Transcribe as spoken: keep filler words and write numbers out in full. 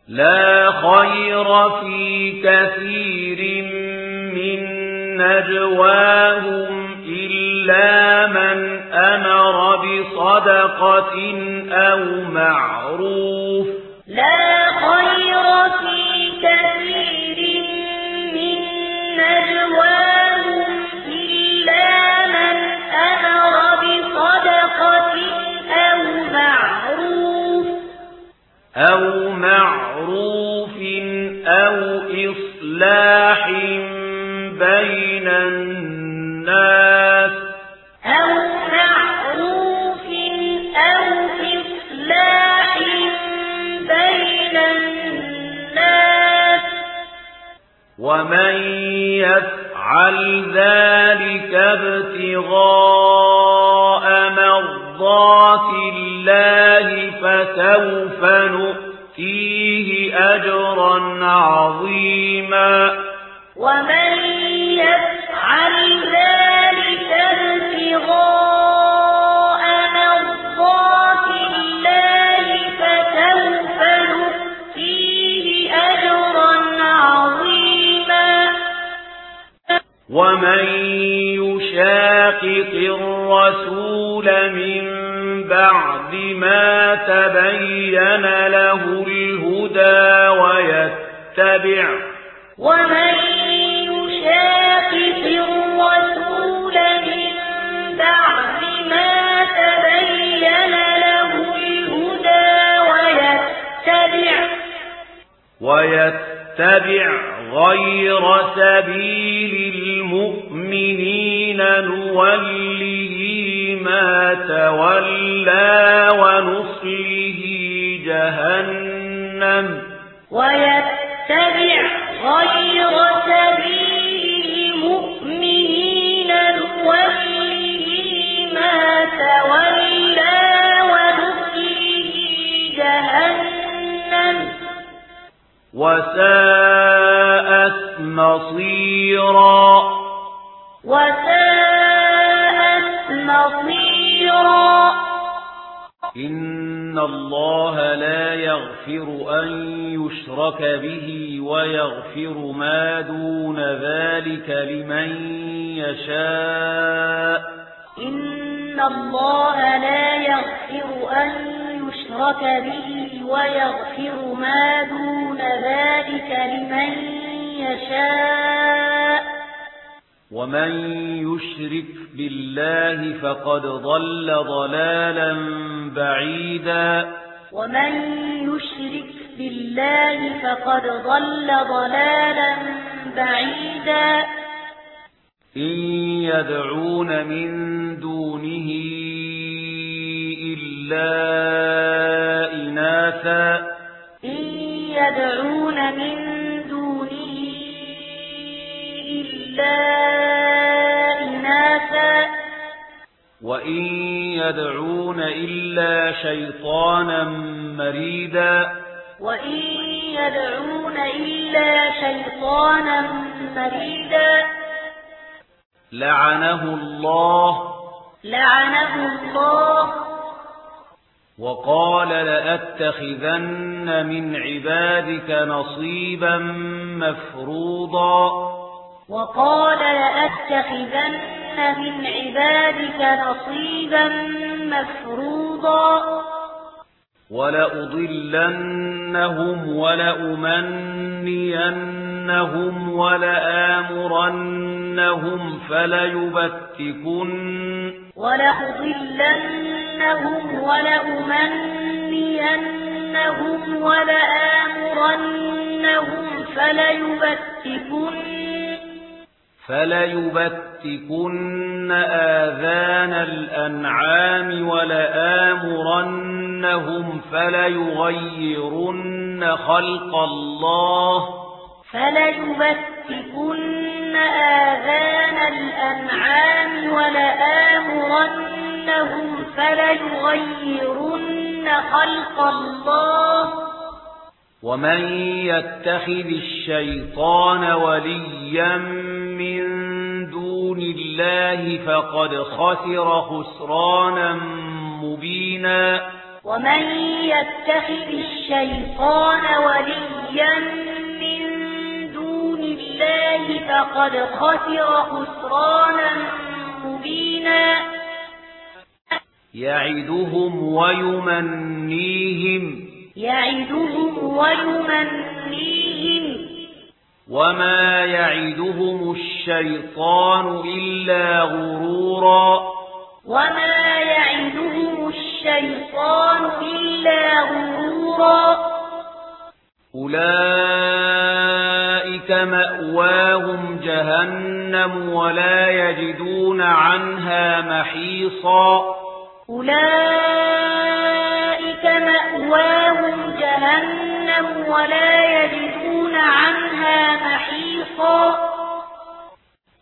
لا خير في كثير من نجواهم إلا من أمر بصدقة أو معروف لا خير في كثير من نجواهم إلا من أمر بصدقة أو معروف أو معروف أو إصلاح بين الناس أو معروف أو إصلاح بين الناس ومن يفعل ذلك ابتغاء مرضات الله فسوف نؤتيه أجرا عظيما ومن يفعل ذلك ابتغاء مرضات الله فسوف نؤتيه أجرا عظيما ومن يشاقق الرسول من بعد ما تبين له الهدى ويتبع ومن يشاقق الرسول من بعد ما تبين له الهدى ويتبع ويتبع غير سبيل المؤمنين نوله ما تولى ونصله جهنم ويتبع غير سبيل المؤمنين نوله ما تولى ونصله جهنم وساءت مصيرا وساءت مصيرا إن الله لا يغفر أن يشرك به ويغفر ما دون ذلك لمن يشاء إن الله لا يغفر أن يشرك به ويغفر ما دون ذلك لمن يشاء ومن يشرك بالله فقد ضل ضلالا بعيدا ومن يشرك بالله فقد ضل ضلالا بعيدا إن يدعون من دونه إلا إناثا إن يدعون من دونه إلا إناثا وإن يدعون إلا شيطانا مريدا وإن يدعون إلا شيطانا مريدا لعنه الله لعنه الله وقال لأتخذن من عبادك نصيبا مفروضا وقال لأتخذن من عبادك نصيبا مفروضا ولأضلنهم ولأمنينهم ولآمرنهم فليبتكن ولأضلنهم ولأمنينهم ولآمرنهم فليبتكن فليبتكن آذان الأنعام ولآمرنهم فليغيرن خلق الله فليبتكن آذان الأنعام ولآمرنهم فليغيرن خلق الله ومن يتخذ الشيطان وليا من دون الله فقد خسر خسرانا مبينا ومن يتخذ الشيطان وليا فقد خسر خسرانا مبينا يعدهم ويمنيهم يعدهم ويمنيهم وما يعدهم الشيطان إلا غرورا وما يعدهم الشيطان إلا غرورا أولئك مأواهم جهنم ولا يجدون عنها محيصا أولئك مأواهم جهنم ولا يجدون عنها محيصا